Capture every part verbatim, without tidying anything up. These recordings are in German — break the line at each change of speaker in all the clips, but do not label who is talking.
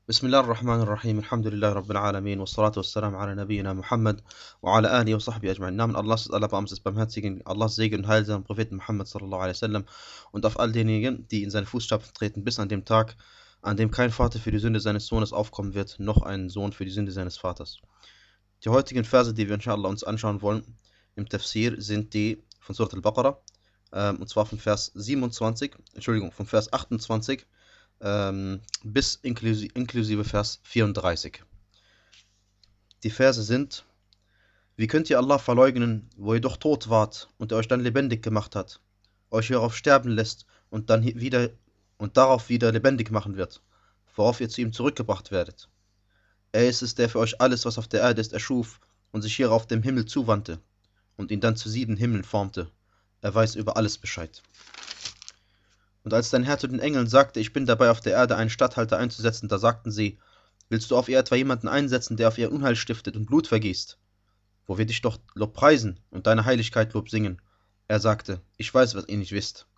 بسم الله الرحمن الرحيم الحمد لله رب العالمين والصلاة والسلام على نبينا Muhammad وعلى آله وصحبه أجمعين. Im Namen Allahs, Allerbarmers des Barmherzigen, Allahs Segen und Heil seinem Propheten Muhammad sallallahu alaihi wasallam und auf all denjenigen, die in seine Fußstapfen treten, bis an dem Tag, an dem kein Vater für die Sünde seines Sohnes aufkommen wird, noch ein Sohn für die Sünde seines Vaters. Die heutigen Verse, die wir inshallah uns anschauen wollen im Tafsir, sind die von Surat al-Baqarah, ähm, und zwar von Vers siebenundzwanzig, Entschuldigung, von Vers achtundzwanzig ähm, bis inklusive, inklusive Vers vierunddreißig. Die Verse sind: Wie könnt ihr Allah verleugnen, wo ihr doch tot wart und er euch dann lebendig gemacht hat, euch hierauf sterben lässt und dann wieder und darauf wieder lebendig machen wird, worauf ihr zu ihm zurückgebracht werdet. Er ist es, der für euch alles, was auf der Erde ist, erschuf und sich hierauf dem Himmel zuwandte und ihn dann zu sieben Himmeln formte. Er weiß über alles Bescheid. Und als dein Herr zu den Engeln sagte, ich bin dabei, auf der Erde einen Statthalter einzusetzen, da sagten sie: Willst du auf ihr etwa jemanden einsetzen, der auf ihr Unheil stiftet und Blut vergießt? Wo wir dich doch Lob preisen und deine Heiligkeit Lob singen. Er sagte: Ich weiß, was ihr nicht wisst.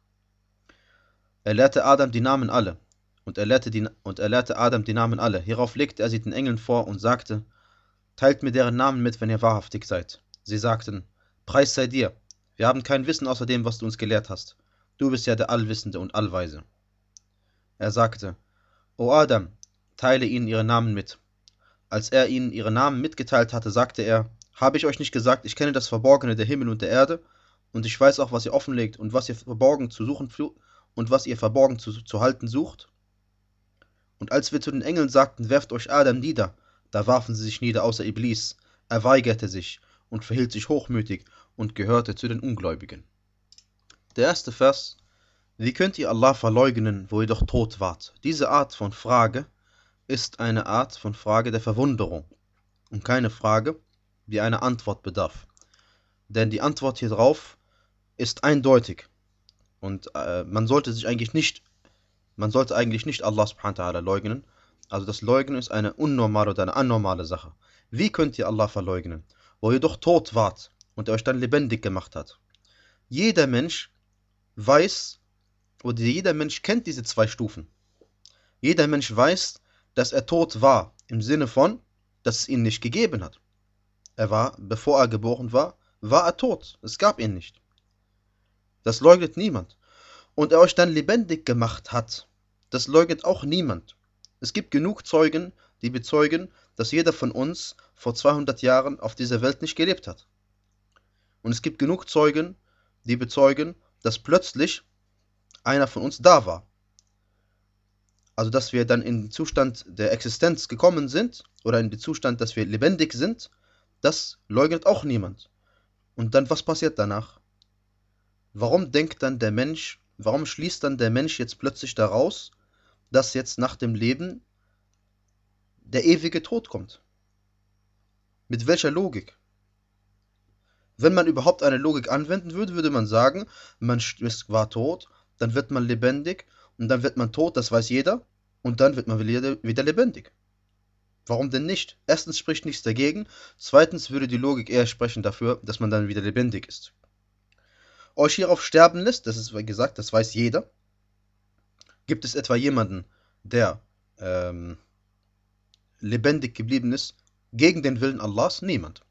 Er lehrte Adam die Namen alle, und er lehrte, die, und er lehrte Adam die Namen alle. Hierauf legte er sie den Engeln vor und sagte: Teilt mir deren Namen mit, wenn ihr wahrhaftig seid. Sie sagten: Preis sei dir, wir haben kein Wissen außer dem, was du uns gelehrt hast. Du bist ja der Allwissende und Allweise. Er sagte: O Adam, teile ihnen ihre Namen mit. Als er ihnen ihre Namen mitgeteilt hatte, sagte er: Habe ich euch nicht gesagt, ich kenne das Verborgene der Himmel und der Erde, und ich weiß auch, was ihr offenlegt und was ihr verborgen zu suchen und was ihr verborgen zu, zu halten sucht? Und als wir zu den Engeln sagten, werft euch Adam nieder, da warfen sie sich nieder außer Iblis. Er weigerte sich und verhielt sich hochmütig und gehörte zu den Ungläubigen. Der erste Vers: Wie könnt ihr Allah verleugnen, wo ihr doch tot wart? Diese Art von Frage ist eine Art von Frage der Verwunderung und keine Frage, die einer Antwort bedarf. Denn die Antwort hier drauf ist eindeutig und äh, man sollte sich eigentlich nicht, man sollte eigentlich nicht Allah subhanahu wa ta'ala leugnen. Also das Leugnen ist eine unnormale oder eine anormale Sache. Wie könnt ihr Allah verleugnen, wo ihr doch tot wart und er euch dann lebendig gemacht hat? Jeder Mensch weiß, oder jeder Mensch kennt diese zwei Stufen. Jeder Mensch weiß, dass er tot war, im Sinne von, dass es ihn nicht gegeben hat. Er war, bevor er geboren war, war er tot. Es gab ihn nicht. Das leugnet niemand. Und er euch dann lebendig gemacht hat, das leugnet auch niemand. Es gibt genug Zeugen, die bezeugen, dass jeder von uns vor zweihundert Jahren auf dieser Welt nicht gelebt hat. Und es gibt genug Zeugen, die bezeugen, dass plötzlich einer von uns da war. Also dass wir dann in den Zustand der Existenz gekommen sind oder in den Zustand, dass wir lebendig sind, das leugnet auch niemand. Und dann, was passiert danach? Warum denkt dann der Mensch, warum schließt dann der Mensch jetzt plötzlich daraus, dass jetzt nach dem Leben der ewige Tod kommt? Mit welcher Logik? Wenn man überhaupt eine Logik anwenden würde, würde man sagen, man war tot, dann wird man lebendig und dann wird man tot, das weiß jeder, und dann wird man wieder lebendig. Warum denn nicht? Erstens spricht nichts dagegen, zweitens würde die Logik eher sprechen dafür, dass man dann wieder lebendig ist. Euch hierauf sterben lässt, das ist wie gesagt, das weiß jeder. Gibt es etwa jemanden, der ähm, lebendig geblieben ist, gegen den Willen Allahs? Niemand.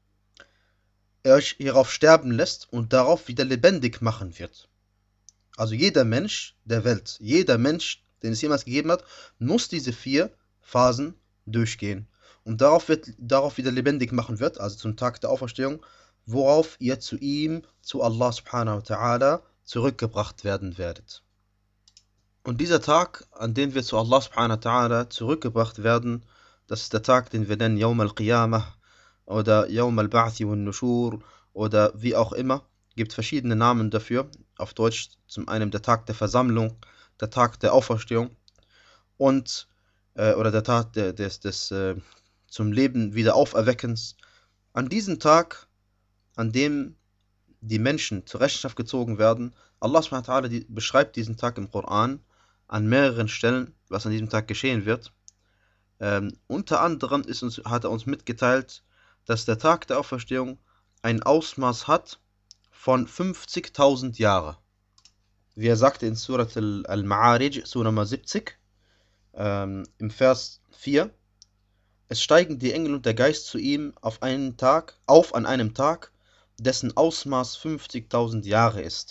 Er euch hierauf sterben lässt und darauf wieder lebendig machen wird. Also jeder Mensch der Welt, jeder Mensch, den es jemals gegeben hat, muss diese vier Phasen durchgehen und darauf, wird, darauf wieder lebendig machen wird, also zum Tag der Auferstehung, worauf ihr zu ihm, zu Allah subhanahu wa ta'ala, zurückgebracht werden werdet. Und dieser Tag, an dem wir zu Allah subhanahu wa ta'ala zurückgebracht werden, das ist der Tag, den wir nennen Yawm al-Qiyamah oder Yawm al-Ba'thi wa Nushur oder wie auch immer. Gibt verschiedene Namen dafür. Auf Deutsch zum einen der Tag der Versammlung, der Tag der Auferstehung und äh, oder der Tag der, des, des äh, zum Leben wieder Auferweckens. An diesem Tag, an dem die Menschen zur Rechenschaft gezogen werden, Allah subhanahu wa ta'ala die, beschreibt diesen Tag im Koran an mehreren Stellen, was an diesem Tag geschehen wird. Ähm, unter anderem ist uns, hat er uns mitgeteilt, dass der Tag der Auferstehung ein Ausmaß hat von fünfzigtausend Jahre. Wie er sagte in Surat al-Ma'arij, Surah Nummer siebzig, ähm, im Vers vier: Es steigen die Engel und der Geist zu ihm auf einen Tag, auf an einem Tag, dessen Ausmaß fünfzigtausend Jahre ist.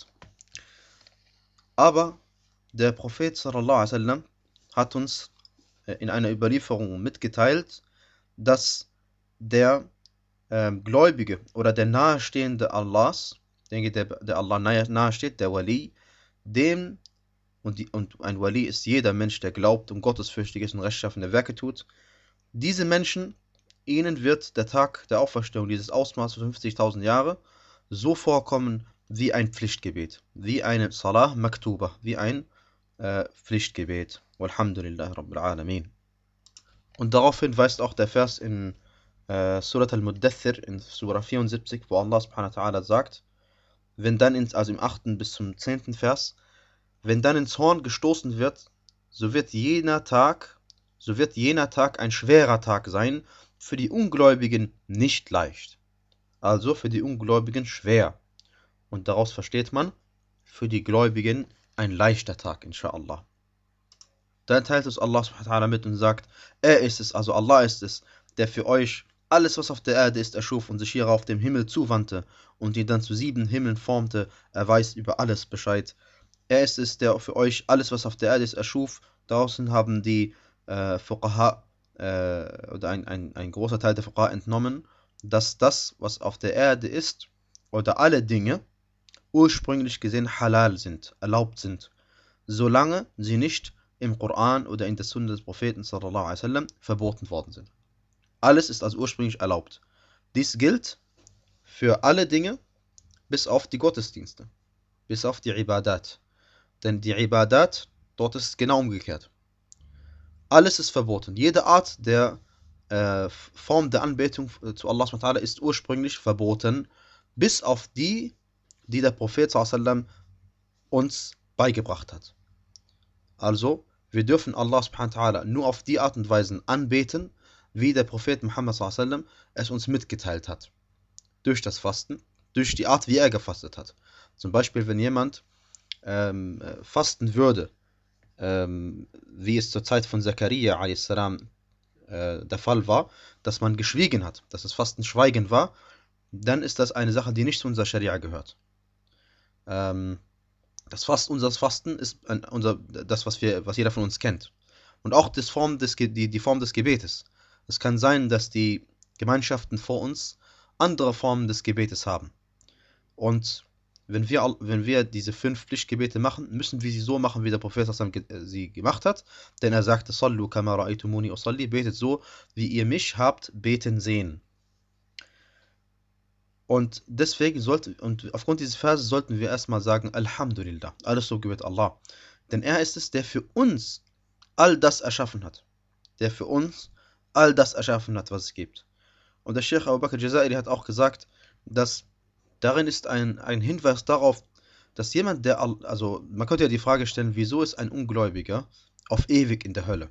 Aber der Prophet sallallahu alaihi wasallam hat uns äh, in einer Überlieferung mitgeteilt, dass der ähm, Gläubige oder der Nahestehende Allahs, denke der, der Allah nahe, nahe steht, der Wali, dem, und, die, und ein Wali ist jeder Mensch, der glaubt und gottesfürchtig ist und rechtschaffene Werke tut, diese Menschen, ihnen wird der Tag der Auferstehung, dieses Ausmaß von fünfzigtausend Jahre, so vorkommen wie ein Pflichtgebet, wie eine Salah Maktuba, wie ein äh, Pflichtgebet. Walhamdulillah Rabbil Alamin. Und daraufhin weist auch der Vers in äh, Surat al-Muddathir, in Surah vierundsiebzig, wo Allah subhanahu wa ta'ala sagt, wenn dann ins, also im achten bis zum zehnten Vers, wenn dann ins Horn gestoßen wird, so wird jener Tag, so wird jener Tag ein schwerer Tag sein, für die Ungläubigen nicht leicht. Also für die Ungläubigen schwer. Und daraus versteht man, für die Gläubigen ein leichter Tag, inshallah. Dann teilt es Allah subhanahu wa ta'ala mit und sagt, er ist es, also Allah ist es, der für euch alles, was auf der Erde ist, erschuf und sich hierauf dem Himmel zuwandte und ihn dann zu sieben Himmeln formte. Er weiß über alles Bescheid. Er ist es, der für euch alles, was auf der Erde ist, erschuf. Draußen haben die äh, Fuqaha äh, oder ein, ein, ein großer Teil der Fuqaha entnommen, dass das, was auf der Erde ist, oder alle Dinge, ursprünglich gesehen halal sind, erlaubt sind, solange sie nicht im Koran oder in der Sunna des Propheten sallallahu alaihi wasallam verboten worden sind. Alles ist also ursprünglich erlaubt. Dies gilt für alle Dinge, bis auf die Gottesdienste, bis auf die Ibadat. Denn die Ibadat, dort ist es genau umgekehrt. Alles ist verboten. Jede Art der äh, Form der Anbetung zu Allah subhanahu wa ta'ala ist ursprünglich verboten, bis auf die, die der Prophet sallallahu alaihi wasallam uns beigebracht hat. Also, wir dürfen Allah subhanahu wa ta'ala nur auf die Art und Weise anbeten, wie der Prophet Muhammad sallallahu alaihi wasallam es uns mitgeteilt hat. Durch das Fasten, durch die Art, wie er gefastet hat. Zum Beispiel, wenn jemand ähm, fasten würde, ähm, wie es zur Zeit von Zakaria a s. Äh, der Fall war, dass man geschwiegen hat, dass das Fasten Schweigen war, dann ist das eine Sache, die nicht zu unserer Scharia gehört. Ähm, das Fasten, unser Fasten ist ein, unser, das, was, wir, was jeder von uns kennt. Und auch das Form des, die, die Form des Gebetes. Es kann sein, dass die Gemeinschaften vor uns andere Formen des Gebetes haben. Und wenn wir, wenn wir diese fünf Pflichtgebete machen, müssen wir sie so machen, wie der Prophet sie gemacht hat. Denn er sagte, Sallu kama ra'aytumuni usalli, betet so, wie ihr mich habt beten sehen. Und deswegen sollte, und aufgrund dieses Verses sollten wir erstmal sagen, Alhamdulillah, alles so gebet Allah. Denn er ist es, der für uns all das erschaffen hat. Der für uns all das erschaffen hat, was es gibt. Und der Sheikh Abu Bakr Jazairi hat auch gesagt, dass darin ist ein, ein Hinweis darauf, dass jemand, der, also man könnte ja die Frage stellen, wieso ist ein Ungläubiger auf ewig in der Hölle?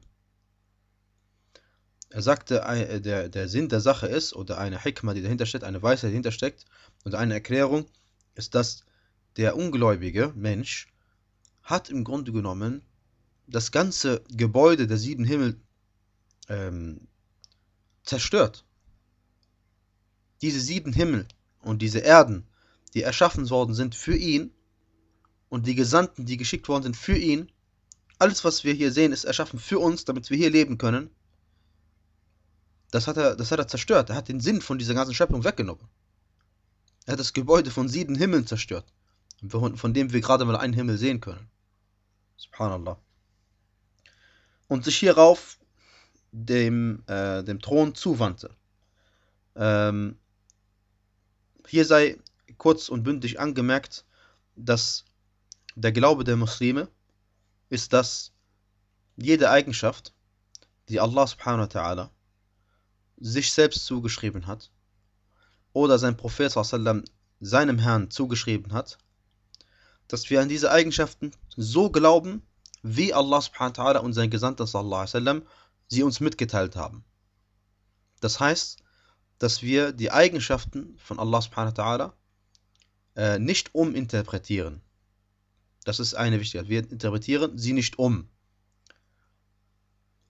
Er sagte, der, der Sinn der Sache ist, oder eine Hikmah, die dahinter steckt, eine Weisheit, die dahinter steckt, und eine Erklärung, ist, dass der ungläubige Mensch hat im Grunde genommen das ganze Gebäude der sieben Himmel ähm, zerstört. Diese sieben Himmel und diese Erden, die erschaffen worden sind für ihn, und die Gesandten, die geschickt worden sind für ihn, alles, was wir hier sehen, ist erschaffen für uns, damit wir hier leben können. Das hat er, das hat er zerstört. Er hat den Sinn von dieser ganzen Schöpfung weggenommen. Er hat das Gebäude von sieben Himmeln zerstört, von dem wir gerade mal einen Himmel sehen können. Subhanallah. Und sich hierauf dem, äh, dem Thron zuwandte. Ähm, hier sei kurz und bündig angemerkt, dass der Glaube der Muslime ist, dass jede Eigenschaft, die Allah subhanahu wa ta'ala sich selbst zugeschrieben hat oder sein Prophet sallam seinem Herrn zugeschrieben hat, dass wir an diese Eigenschaften so glauben, wie Allah subhanahu wa ta'ala und sein Gesandter sallallahu alaihi wasallam sie uns mitgeteilt haben. Das heißt, dass wir die Eigenschaften von Allah subhanahu wa ta'ala äh, nicht uminterpretieren. Das ist eine Wichtigkeit. Wir interpretieren sie nicht um.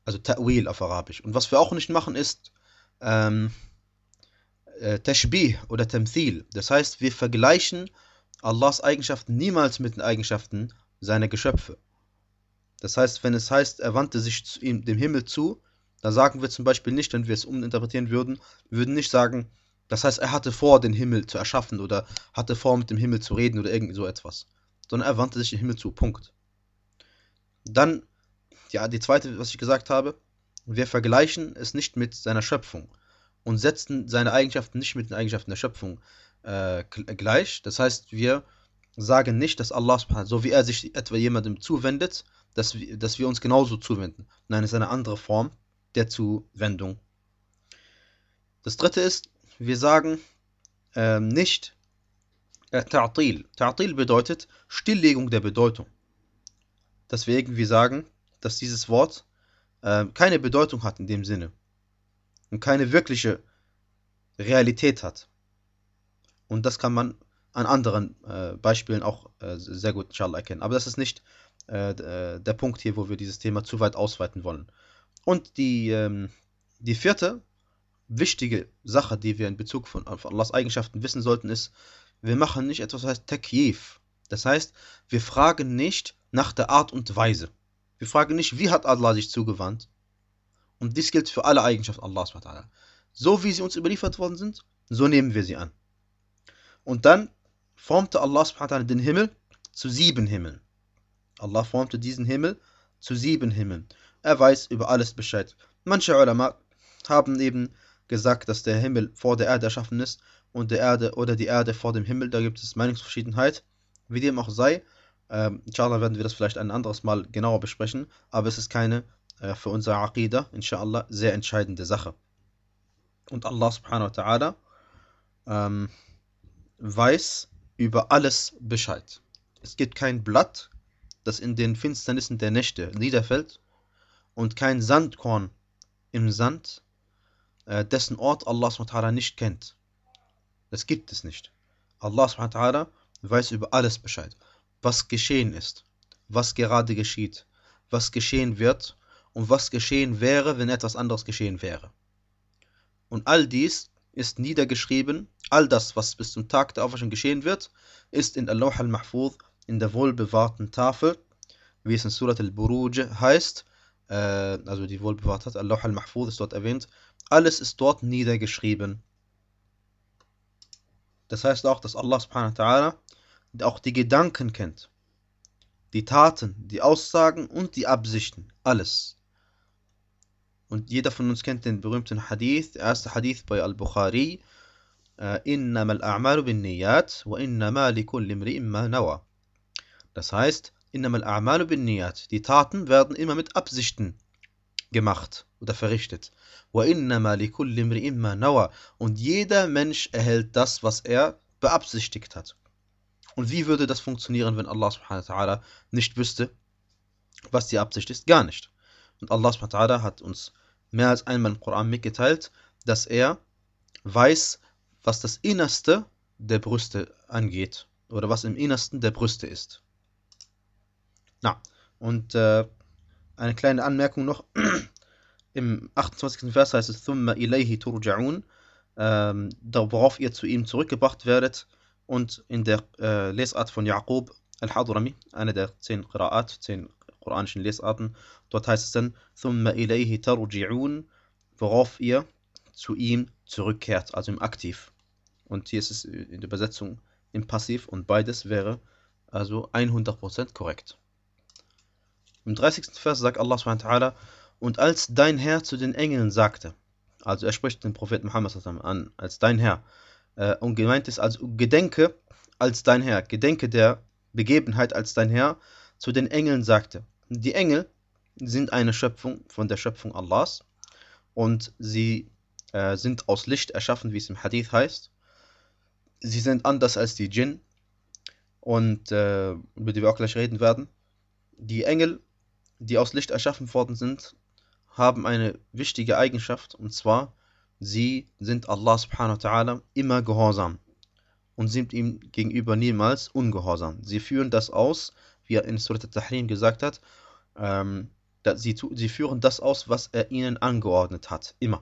Also Ta'wil auf Arabisch. Und was wir auch nicht machen ist ähm, äh, Tashbih oder Tamthil. Das heißt, wir vergleichen Allahs Eigenschaften niemals mit den Eigenschaften seiner Geschöpfe. Das heißt, wenn es heißt, er wandte sich zu ihm, dem Himmel zu, dann sagen wir zum Beispiel nicht, wenn wir es uminterpretieren würden, wir würden nicht sagen, das heißt, er hatte vor, den Himmel zu erschaffen oder hatte vor, mit dem Himmel zu reden oder irgend so etwas. Sondern er wandte sich dem Himmel zu. Punkt. Dann, ja, die zweite, was ich gesagt habe, wir vergleichen es nicht mit seiner Schöpfung und setzen seine Eigenschaften nicht mit den Eigenschaften der Schöpfung äh, gleich. Das heißt, wir sagen nicht, dass Allah, so wie er sich etwa jemandem zuwendet, dass wir, dass wir uns genauso zuwenden. Nein, es ist eine andere Form der Zuwendung. Das dritte ist, wir sagen ähm, nicht äh, Ta'til. Ta'til bedeutet Stilllegung der Bedeutung. Dass wir irgendwie sagen, dass dieses Wort äh, keine Bedeutung hat in dem Sinne und keine wirkliche Realität hat. Und das kann man an anderen äh, Beispielen auch äh, sehr gut inshallah erkennen. Aber das ist nicht äh, der Punkt hier, wo wir dieses Thema zu weit ausweiten wollen. Und die, ähm, die vierte wichtige Sache, die wir in Bezug von, auf Allahs Eigenschaften wissen sollten, ist, wir machen nicht etwas, was heißt Takyif. Das heißt, wir fragen nicht nach der Art und Weise. Wir fragen nicht, wie hat Allah sich zugewandt? Und dies gilt für alle Eigenschaften Allahs. So wie sie uns überliefert worden sind, so nehmen wir sie an. Und dann formte Allah den Himmel zu sieben Himmeln. Allah formte diesen Himmel zu sieben Himmeln. Er weiß über alles Bescheid. Manche Ulama haben eben gesagt, dass der Himmel vor der Erde erschaffen ist und der Erde oder die Erde vor dem Himmel. Da gibt es Meinungsverschiedenheit. Wie dem auch sei, ähm, inshallah werden wir das vielleicht ein anderes Mal genauer besprechen, aber es ist keine äh, für unsere Aqidah, inshallah, sehr entscheidende Sache. Und Allah subhanahu wa ta'ala ähm, weiß über alles Bescheid. Es gibt kein Blatt, das in den Finsternissen der Nächte niederfällt und kein Sandkorn im Sand, äh, dessen Ort Allah subhanahu wa ta'ala nicht kennt. Das gibt es nicht. Allah subhanahu wa ta'ala weiß über alles Bescheid. Was geschehen ist, was gerade geschieht, was geschehen wird und was geschehen wäre, wenn etwas anderes geschehen wäre. Und all dies ist niedergeschrieben, all das, was bis zum Tag der Auferstehung geschehen wird, ist in Al-Lawh al-Mahfuz, in der wohlbewahrten Tafel, wie es in Surat al-Buruj heißt, äh, also die wohlbewahrt hat, Al-Lawh al-Mahfuz ist dort erwähnt, alles ist dort niedergeschrieben. Das heißt auch, dass Allah subhanahu wa ta'ala auch die Gedanken kennt, die Taten, die Aussagen und die Absichten, alles. Und jeder von uns kennt den berühmten Hadith, der erste Hadith bei Al-Bukhari, Innama al-a'malu bin niyat wa innama likulli imri'in ma nawa. Das heißt, Innama al-a'malu bin niyat, die Taten werden immer mit Absichten gemacht oder verrichtet. Wa innama likulli imri'in ma nawa, und jeder Mensch erhält das, was er beabsichtigt hat. Und wie würde das funktionieren, wenn Allah subhanahu wa ta'ala nicht wüsste, was die Absicht ist? Gar nicht. Und Allah subhanahu wa ta'ala hat uns mehr als einmal im Koran mitgeteilt, dass er weiß, was das Innerste der Brüste angeht. Oder was im Innersten der Brüste ist. Na, und äh, eine kleine Anmerkung noch. Im achtundzwanzigsten Vers heißt es, ثُمَّ إِلَيْهِ تُرْجَعُونَ, ähm, worauf ihr zu ihm zurückgebracht werdet. Und in der äh, Lesart von Yaqub al-Hadrami, eine der zehn Qira'at, zehn koranischen Lesarten, dort heißt es dann, ثُمَّ إِلَيْهِ تَرْجِعُونَ, worauf ihr zu ihm zurückkehrt, also im Aktiv. Und hier ist es in der Übersetzung im Passiv und beides wäre also hundert Prozent korrekt. Im dreißigsten Vers sagt Allah subhanahu wa ta'ala, und als dein Herr zu den Engeln sagte, also er spricht den Propheten Muhammad an, als dein Herr, äh, und gemeint ist, also gedenke als dein Herr, gedenke der Begebenheit als dein Herr zu den Engeln sagte. Die Engel sind eine Schöpfung von der Schöpfung Allahs und sie äh, sind aus Licht erschaffen, wie es im Hadith heißt. Sie sind anders als die Djinn und äh, über die wir auch gleich reden werden. Die Engel, die aus Licht erschaffen worden sind, haben eine wichtige Eigenschaft, und zwar, sie sind Allah subhanahu wa ta'ala immer gehorsam und sind ihm gegenüber niemals ungehorsam. Sie führen das aus, wie er in Surat al-Tahrim gesagt hat, ähm, Sie, sie führen das aus, was er ihnen angeordnet hat, immer.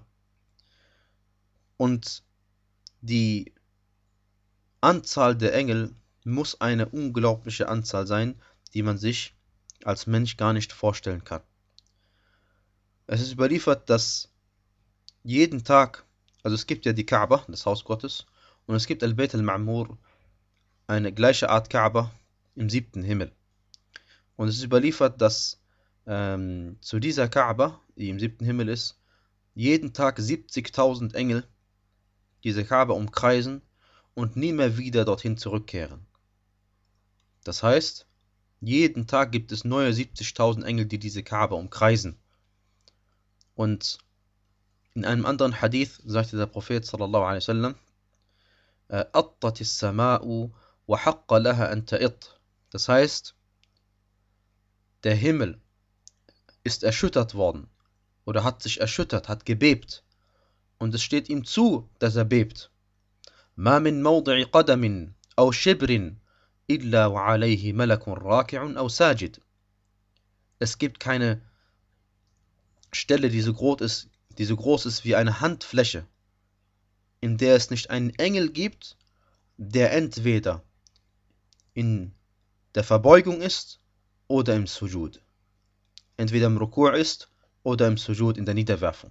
Und die Anzahl der Engel muss eine unglaubliche Anzahl sein, die man sich als Mensch gar nicht vorstellen kann. Es ist überliefert, dass jeden Tag, also es gibt ja die Kaaba, das Haus Gottes, und es gibt Al-Bayt al-Ma'mur, eine gleiche Art Kaaba im siebten Himmel. Und es ist überliefert, dass ähm, zu dieser Kaaba, die im siebten Himmel ist, jeden Tag siebzigtausend Engel diese Kaaba umkreisen und nie mehr wieder dorthin zurückkehren. Das heißt, jeden Tag gibt es neue siebzigtausend Engel, die diese Kaaba umkreisen. Und in einem anderen Hadith sagte der Prophet sallallahu alaihi wasallam: "Attat as-sama'u wa haqqa laha an ta'it." Das heißt, der Himmel ist erschüttert worden oder hat sich erschüttert, hat gebebt, und es steht ihm zu, dass er bebt. "Ma min mawdi'i qadamin aw shibrin illa wa alayhi malakun raki'un aw sajid." Es gibt keine Stelle, die so groß ist, die so groß ist wie eine Handfläche, in der es nicht einen Engel gibt, der entweder in der Verbeugung ist oder im Sujud. Entweder im Ruku' ist oder im Sujud, in der Niederwerfung.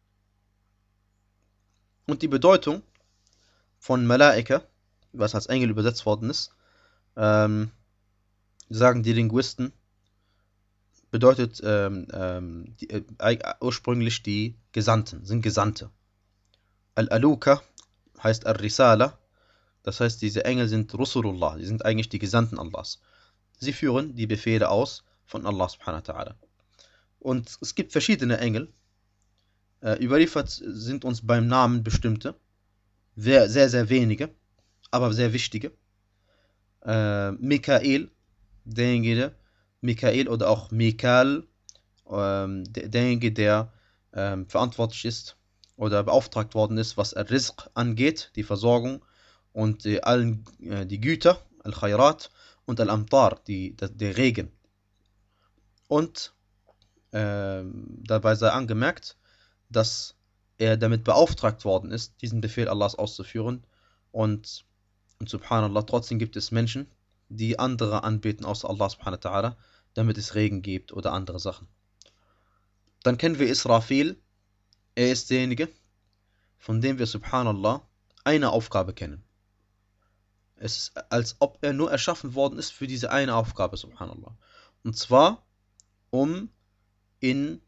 Und die Bedeutung von Malaika, was als Engel übersetzt worden ist, ähm, sagen die Linguisten, bedeutet ähm, ähm, die, äh, ursprünglich die Gesandten, sind Gesandte. Al-Aluka heißt Al-Risala, das heißt, diese Engel sind Rusulullah, die sind eigentlich die Gesandten Allahs. Sie führen die Befehle aus von Allah subhanahu wa ta'ala. Und es gibt verschiedene Engel. Äh, überliefert sind uns beim Namen bestimmte, sehr, sehr, sehr wenige, aber sehr wichtige. Äh, Mikael, derjenige, Mikael oder auch Mikal, ähm, derjenige, der ähm, verantwortlich ist oder beauftragt worden ist, was Al-Rizq angeht, die Versorgung und die, allen, äh, die Güter, Al-Khayrat, und Al-Amtar, die, der, der Regen. Und äh, dabei sei angemerkt, dass er damit beauftragt worden ist, diesen Befehl Allahs auszuführen. Und, und subhanallah, trotzdem gibt es Menschen, die andere anbeten außer Allah subhanahu wa ta'ala, damit es Regen gibt oder andere Sachen. Dann kennen wir Israfil. Er ist derjenige, von dem wir subhanallah eine Aufgabe kennen. Es ist, als ob er nur erschaffen worden ist für diese eine Aufgabe, subhanallah. Und zwar, um in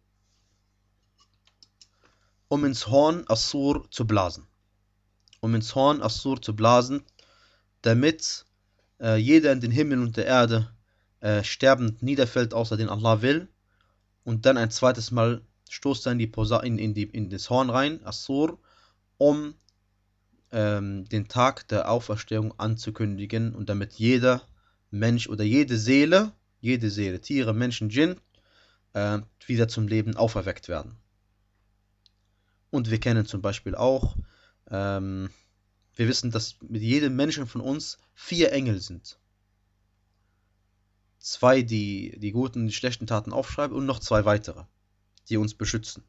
um ins Horn As-Sur zu blasen. Um ins Horn As-Sur zu blasen, damit äh, jeder in den Himmel und der Erde äh, sterbend niederfällt, außer den Allah will, und dann ein zweites Mal stoßt er in, die Posa in, in, die, in das Horn rein, As-Sur, um ähm, den Tag der Auferstehung anzukündigen, und damit jeder Mensch oder jede Seele, jede Seele, Tiere, Menschen, Djinn, äh, wieder zum Leben auferweckt werden. Und wir kennen zum Beispiel auch, ähm, wir wissen, dass mit jedem Menschen von uns vier Engel sind. Zwei, die die guten und die schlechten Taten aufschreiben, und noch zwei weitere, die uns beschützen.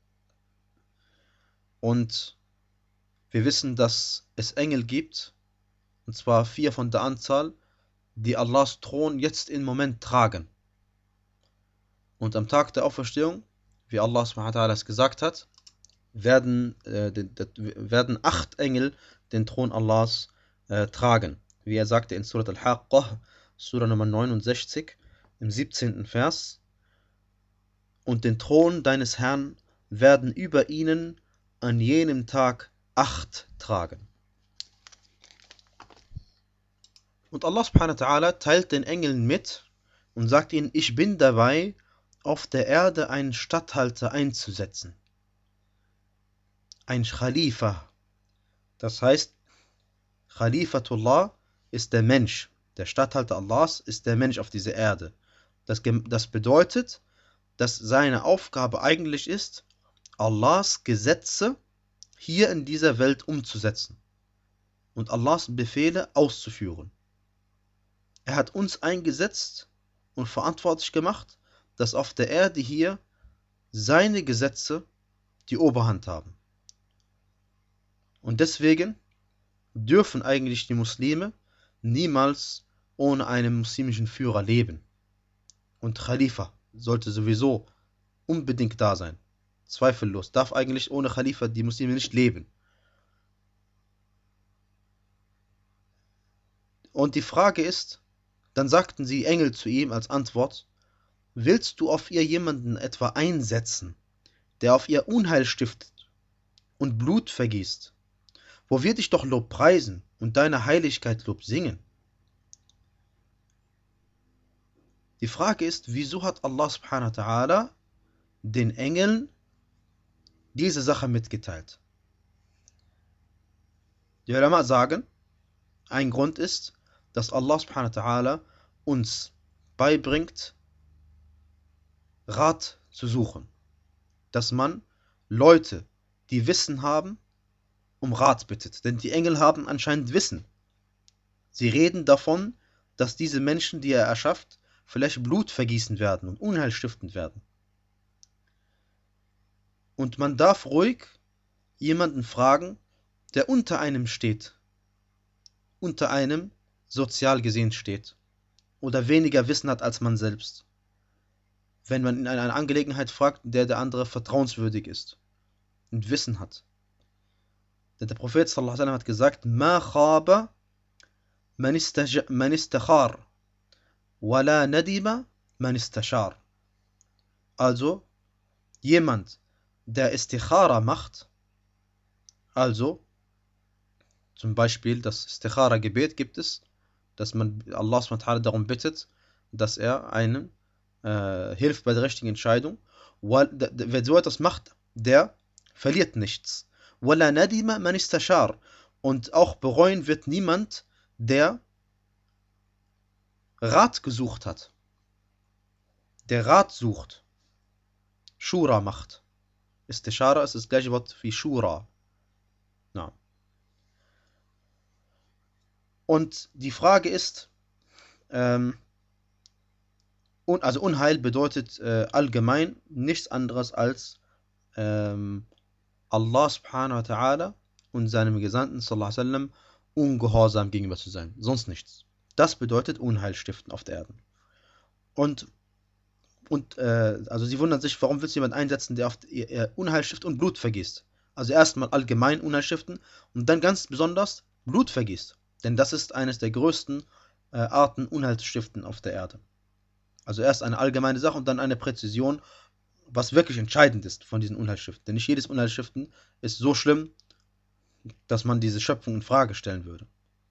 Und wir wissen, dass es Engel gibt, und zwar vier von der Anzahl, die Allahs Thron jetzt im Moment tragen. Und am Tag der Auferstehung, wie Allah subhanahu wa ta'ala es gesagt hat, werden, äh, de, de, werden acht Engel den Thron Allahs äh, tragen. Wie er sagte in Surat Al-Haqqah, Surah Nummer neunundsechzig, im siebzehnten Vers: "Und den Thron deines Herrn werden über ihnen an jenem Tag acht tragen." Und Allah subhanahu wa ta'ala teilt den Engeln mit und sagt ihnen: "Ich bin dabei, auf der Erde einen Statthalter einzusetzen. Ein Khalifa." Das heißt, Khalifatullah ist der Mensch. Der Statthalter Allahs ist der Mensch auf dieser Erde. Das, das bedeutet, dass seine Aufgabe eigentlich ist, Allahs Gesetze hier in dieser Welt umzusetzen und Allahs Befehle auszuführen. Er hat uns eingesetzt und verantwortlich gemacht, dass auf der Erde hier seine Gesetze die Oberhand haben. Und deswegen dürfen eigentlich die Muslime niemals ohne einen muslimischen Führer leben. Und Khalifa sollte sowieso unbedingt da sein. Zweifellos. Darf eigentlich ohne Khalifa die Muslime nicht leben. Und die Frage ist, dann sagten sie Engel zu ihm als Antwort, willst du auf ihr jemanden etwa einsetzen, der auf ihr Unheil stiftet und Blut vergießt, wo wir dich doch Lob preisen und deine Heiligkeit Lob singen? Die Frage ist, wieso hat Allah subhanahu wa ta'ala den Engeln diese Sache mitgeteilt? Die Ulama sagen, ein Grund ist, dass Allah subhanahu wa ta'ala uns beibringt, Rat zu suchen. Dass man Leute, die Wissen haben, um Rat bittet. Denn die Engel haben anscheinend Wissen. Sie reden davon, dass diese Menschen, die er erschafft, vielleicht Blut vergießen werden und Unheil stiften werden. Und man darf ruhig jemanden fragen, der unter einem steht, unter einem sozial gesehen steht oder weniger Wissen hat als man selbst. Wenn man in einer Angelegenheit fragt, der der andere vertrauenswürdig ist und Wissen hat. Denn der Prophet sallallahu alaihi wasallam hat gesagt, Ma khaba man istakhar wala nadima man istashar. Also jemand, der Istikhara macht, also zum Beispiel das Istikhara-Gebet gibt es, dass man Allah subhanahu wa ta'ala darum bittet, dass er einen äh, hilft bei der richtigen Entscheidung. Wer so etwas macht, der verliert nichts. Wala nadima man istashar. Und auch bereuen wird niemand, der Rat gesucht hat. Der Rat sucht. Shura macht. Istishara ist das gleiche Wort wie Shura. Na. Und die Frage ist, ähm, un, also Unheil bedeutet äh, allgemein nichts anderes als ähm, Allah subhanahu wa ta'ala und seinem Gesandten sallallahu alaihi wasallam ungehorsam gegenüber zu sein. Sonst nichts. Das bedeutet Unheil stiften auf der Erde. Und, und äh, also sie wundern sich, warum willst du jemanden einsetzen, der auf ihr Unheil stiftet und Blut vergießt? Also erstmal allgemein Unheil stiften und dann ganz besonders Blut vergießt. Denn das ist eines der größten äh, Arten, Unheil zu stiften auf der Erde. Also erst eine allgemeine Sache und dann eine Präzision, was wirklich entscheidend ist von diesen Unheilstiften. Denn nicht jedes Unheilstiften ist so schlimm, dass man diese Schöpfung in Frage stellen würde.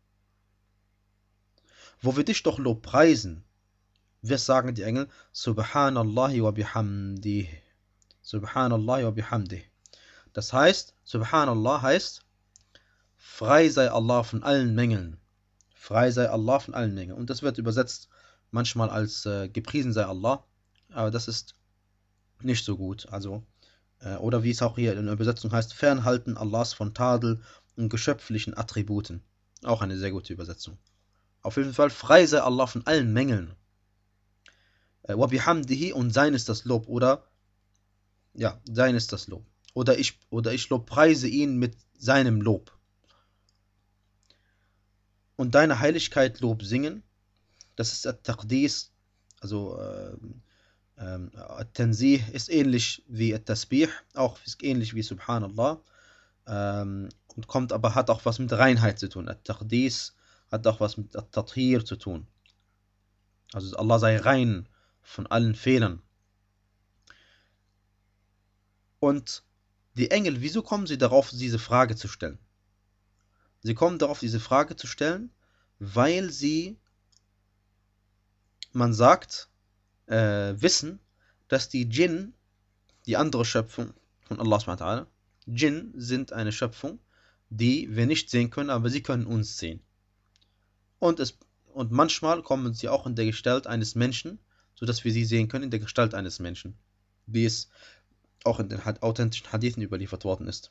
Wo wir dich doch Lob preisen, wir sagen die Engel, Subhanallahi wa bihamdih. Subhanallahi wa bihamdih. Das heißt, Subhanallah heißt, frei sei Allah von allen Mängeln. Frei sei Allah von allen Mängeln. Und das wird übersetzt manchmal als äh, gepriesen sei Allah, aber das ist nicht so gut. Also, äh, oder wie es auch hier in der Übersetzung heißt, fernhalten Allahs von Tadel und geschöpflichen Attributen. Auch eine sehr gute Übersetzung. Auf jeden Fall, frei sei Allah von allen Mängeln. Wa bihamdihi, und sein ist das Lob, oder ja, sein ist das Lob. Oder ich, oder ich lobpreise ihn mit seinem Lob. Und deine Heiligkeit Lob singen, das ist At-Taqdis, also äh, äh, At-Tansih ist ähnlich wie At-Tasbih, auch ist ähnlich wie Subhanallah, ähm, und kommt aber, hat auch was mit Reinheit zu tun. At-Taqdis hat auch was mit At-Tathir zu tun. Also Allah sei rein von allen Fehlern. Und die Engel, wieso kommen sie darauf, diese Frage zu stellen? Sie kommen darauf, diese Frage zu stellen, weil sie, man sagt, äh, wissen, dass die Djinn, die andere Schöpfung von Allah subhanahu wa ta'ala, Djinn sind eine Schöpfung, die wir nicht sehen können, aber sie können uns sehen. Und, es, und manchmal kommen sie auch in der Gestalt eines Menschen, sodass wir sie sehen können in der Gestalt eines Menschen, wie es auch in den authentischen Hadithen überliefert worden ist.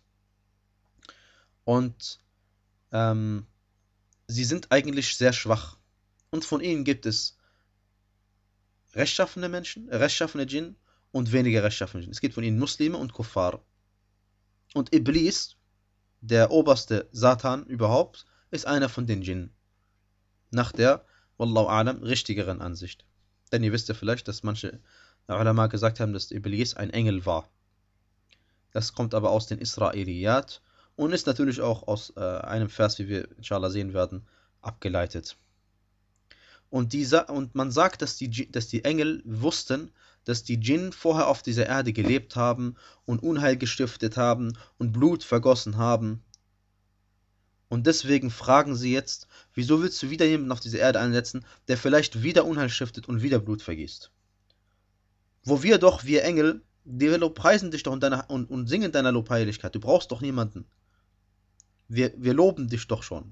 Und ähm, sie sind eigentlich sehr schwach. Und von ihnen gibt es rechtschaffene Menschen, rechtschaffene Djinn und weniger rechtschaffene Djinn. Es gibt von ihnen Muslime und Kuffar. Und Iblis, der oberste Satan überhaupt, ist einer von den Djinn. Nach der, Wallahu a'lam, richtigeren Ansicht. Denn ihr wisst ja vielleicht, dass manche Ulama gesagt haben, dass Iblis ein Engel war. Das kommt aber aus den Israeliyat und ist natürlich auch aus äh, einem Vers, wie wir inshallah sehen werden, abgeleitet. Und, dieser, und man sagt, dass die, dass die Engel wussten, dass die Djinn vorher auf dieser Erde gelebt haben und Unheil gestiftet haben und Blut vergossen haben. Und deswegen fragen sie jetzt, wieso willst du wieder jemanden auf diese Erde einsetzen, der vielleicht wieder Unheil stiftet und wieder Blut vergießt? Wo wir doch, wir Engel, wir preisen dich doch und, deine, und, und singen deiner Lobheiligkeit. Du brauchst doch niemanden. Wir, wir loben dich doch schon.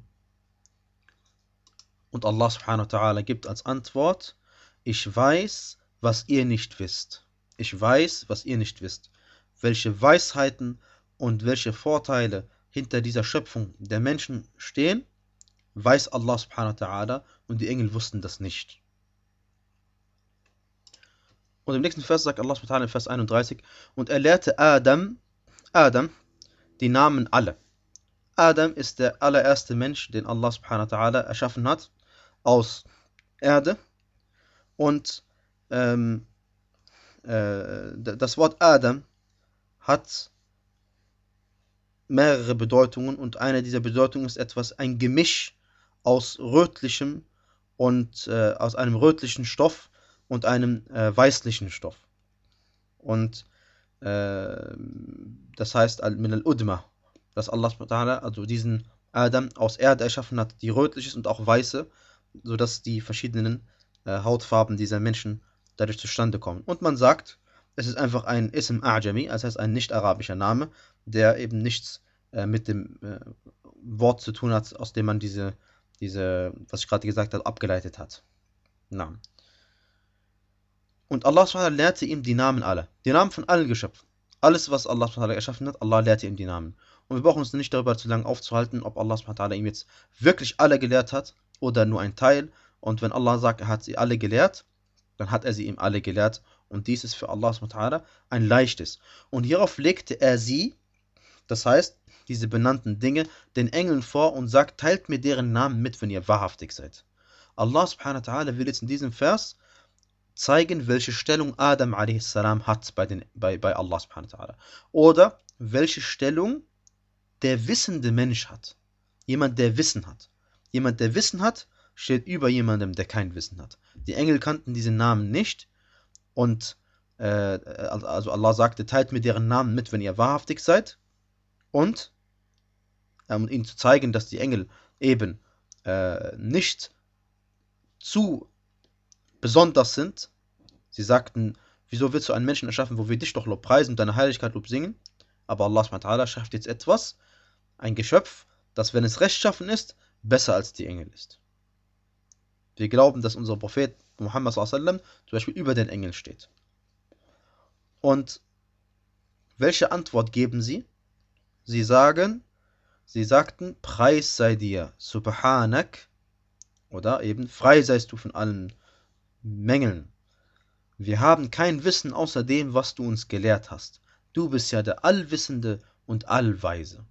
Und Allah subhanahu wa ta'ala gibt als Antwort, ich weiß, was ihr nicht wisst. Ich weiß, was ihr nicht wisst. Welche Weisheiten und welche Vorteile hinter dieser Schöpfung der Menschen stehen, weiß Allah subhanahu wa ta'ala und die Engel wussten das nicht. Und im nächsten Vers sagt Allah subhanahu wa ta'ala in Vers einunddreißig, und er lehrte Adam, Adam, die Namen alle. Adam ist der allererste Mensch, den Allah subhanahu wa ta'ala erschaffen hat, aus Erde. Und ähm, äh, das Wort Adam hat mehrere Bedeutungen und eine dieser Bedeutungen ist etwas, ein Gemisch aus rötlichem und äh, aus einem rötlichen Stoff und einem äh, weißlichen Stoff. Und äh, das heißt min al-Udma, dass Allah subhanahu wa ta'ala also diesen Adam aus Erde erschaffen hat, die rötlich ist und auch weiße, sodass die verschiedenen äh, Hautfarben dieser Menschen dadurch zustande kommen. Und man sagt, es ist einfach ein Ism A'jami, das heißt ein nicht-arabischer Name, der eben nichts äh, mit dem äh, Wort zu tun hat, aus dem man diese, diese was ich gerade gesagt habe, abgeleitet hat. Na. Und Allah subhanahu wa ta'ala lehrte ihm die Namen alle. Die Namen von allen Geschöpfen. Alles, was Allah subhanahu wa ta'ala erschaffen hat, Allah lehrte ihm die Namen. Und wir brauchen uns nicht darüber zu lange aufzuhalten, ob Allah subhanahu wa ta'ala ihm jetzt wirklich alle gelehrt hat oder nur ein Teil. Und wenn Allah sagt, er hat sie alle gelehrt, dann hat er sie ihm alle gelehrt. Und dies ist für Allah subhanahu wa ta'ala ein leichtes. Und hierauf legte er sie, das heißt, diese benannten Dinge, den Engeln vor und sagt, teilt mir deren Namen mit, wenn ihr wahrhaftig seid. Allah subhanahu wa ta'ala will jetzt in diesem Vers zeigen, welche Stellung Adam a s. hat bei, den, bei, bei Allah subhanahu wa ta'ala. Oder welche Stellung der wissende Mensch hat. Jemand, der Wissen hat. Jemand, der Wissen hat, steht über jemandem, der kein Wissen hat. Die Engel kannten diesen Namen nicht und äh, also Allah sagte, teilt mir deren Namen mit, wenn ihr wahrhaftig seid. Und um ihnen zu zeigen, dass die Engel eben äh, nicht zu besonders sind. Sie sagten, wieso willst du einen Menschen erschaffen, wo wir dich doch Lob preisen und deine Heiligkeit Lob singen? Aber Allah subhanahu wa ta'ala schafft jetzt etwas, ein Geschöpf, das, wenn es rechtschaffen ist, besser als die Engel ist. Wir glauben, dass unser Prophet Muhammad sallallahu alaihi wasallam zum Beispiel über den Engeln steht. Und welche Antwort geben sie? Sie sagen, sie sagten, Preis sei dir, Subhanak, oder eben, frei seist du von allen Mängeln. Wir haben kein Wissen außer dem, was du uns gelehrt hast. Du bist ja der Allwissende und Allweise.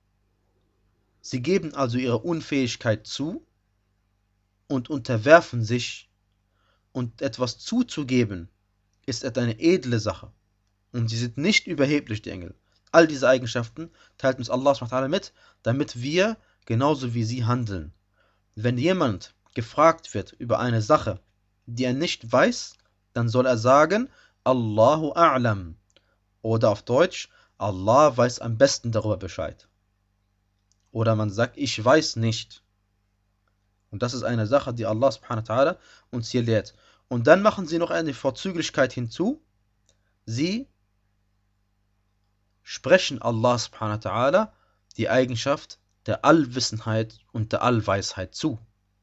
Sie geben also ihre Unfähigkeit zu und unterwerfen sich, und etwas zuzugeben ist eine edle Sache. Und sie sind nicht überheblich, die Engel. All diese Eigenschaften teilt uns Allah subhanahu wa ta'ala mit, damit wir genauso wie sie handeln. Wenn jemand gefragt wird über eine Sache, die er nicht weiß, dann soll er sagen, Allahu a'lam. Oder auf Deutsch, Allah weiß am besten darüber Bescheid. Oder man sagt, ich weiß nicht. Und das ist eine Sache, die Allah subhanahu wa ta'ala uns hier lehrt. Und dann machen sie noch eine Vorzüglichkeit hinzu. Sie sprechen Allah subhanahu wa ta'ala die Eigenschaft der Allwissenheit und der Allweisheit zu.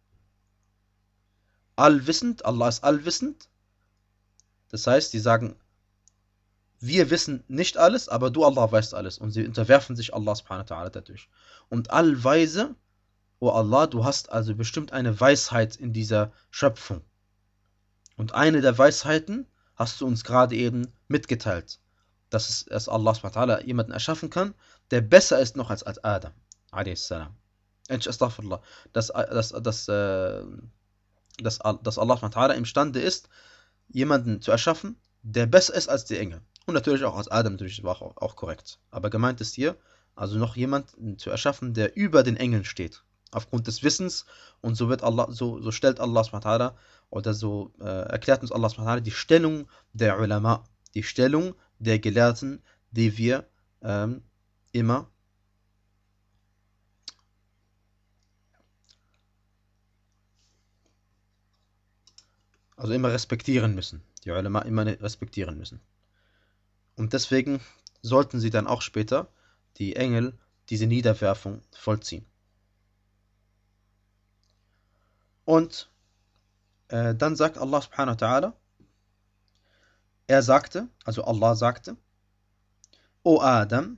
Allwissend, Allah ist allwissend. Das heißt, sie sagen, wir wissen nicht alles, aber du, Allah, weißt alles. Und sie unterwerfen sich Allah subhanahu wa ta'ala dadurch. Und allweise, o Allah, du hast also bestimmt eine Weisheit in dieser Schöpfung. Und eine der Weisheiten hast du uns gerade eben mitgeteilt, dass, es, dass Allah subhanahu wa ta'ala jemanden erschaffen kann, der besser ist noch als, als Adam, a.s. Astaghfirullah, dass, dass, dass, äh, dass, dass Allah subhanahu wa ta'ala imstande ist, jemanden zu erschaffen, der besser ist als die Engel. Und natürlich auch als Adam, natürlich war auch, auch korrekt. Aber gemeint ist hier, also noch jemanden zu erschaffen, der über den Engeln steht. Aufgrund des Wissens. Und so wird Allah, so, so stellt Allah subhanahu wa ta'ala, oder so äh, erklärt uns Allah subhanahu wa ta'ala die Stellung der Ulama, die Stellung der Gelehrten, die wir ähm, immer also immer respektieren müssen. Die Ulama immer respektieren müssen. Und deswegen sollten sie dann auch später, die Engel, diese Niederwerfung vollziehen. Und äh, dann sagt Allah subhanahu wa ta'ala, er sagte, also Allah sagte, O Adam,